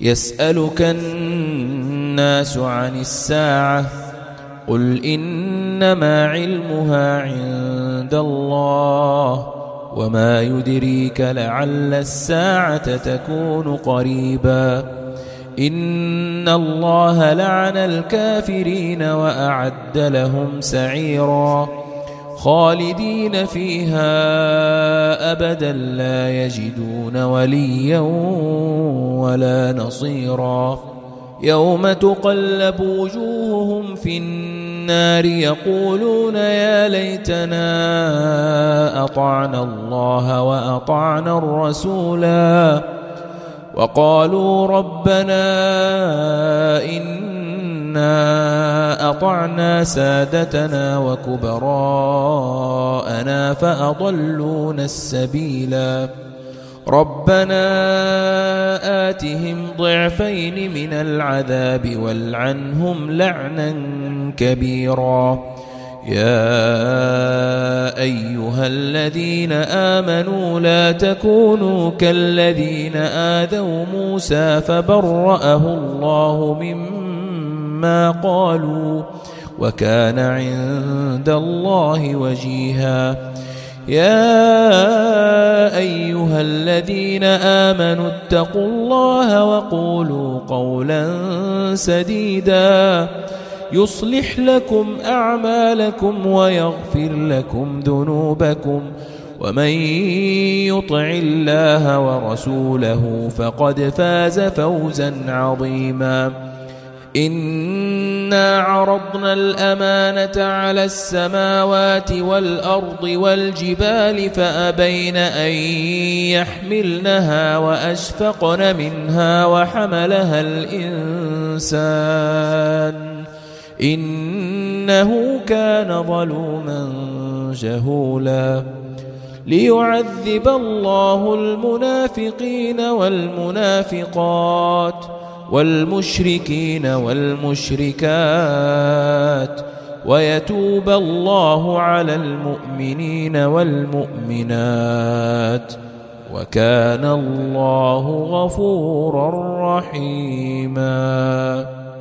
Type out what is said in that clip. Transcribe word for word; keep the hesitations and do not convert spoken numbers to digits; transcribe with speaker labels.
Speaker 1: يسألك الناس عن الساعة قل إنما علمها عند الله وما يدريك لعل الساعة تكون قريبا إن الله لعن الكافرين وأعد لهم سعيرا خالدين فيها أبدا لا يجدون وليا ولا نصيرا يوم تقلب وجوههم في النار يقولون يا ليتنا أطعنا الله وأطعنا الرسولا وقالوا ربنا إنا أطعنا سادتنا وكبراءنا فأضلونا السبيلا ربنا آتهم ضعفين من العذاب والعنهم لعنا كبيرا يا أيها الذين آمنوا لا تكونوا كالذين آذوا موسى فبرأه الله مما قالوا وكان عند الله وجيها يا أيها الذين آمنوا اتقوا الله وقولوا قولا سديدا يصلح لكم أعمالكم ويغفر لكم ذنوبكم ومن يطع الله ورسوله فقد فاز فوزا عظيما إنا عرضنا الأمانة على السماوات والأرض والجبال فأبين أن يحملنها وأشفقن منها وحملها الإنسان إنه كان ظلوما جهولا ليعذب الله المنافقين والمنافقات والمشركين والمشركات ويتوب الله على المؤمنين والمؤمنات وكان الله غفورا رحيما.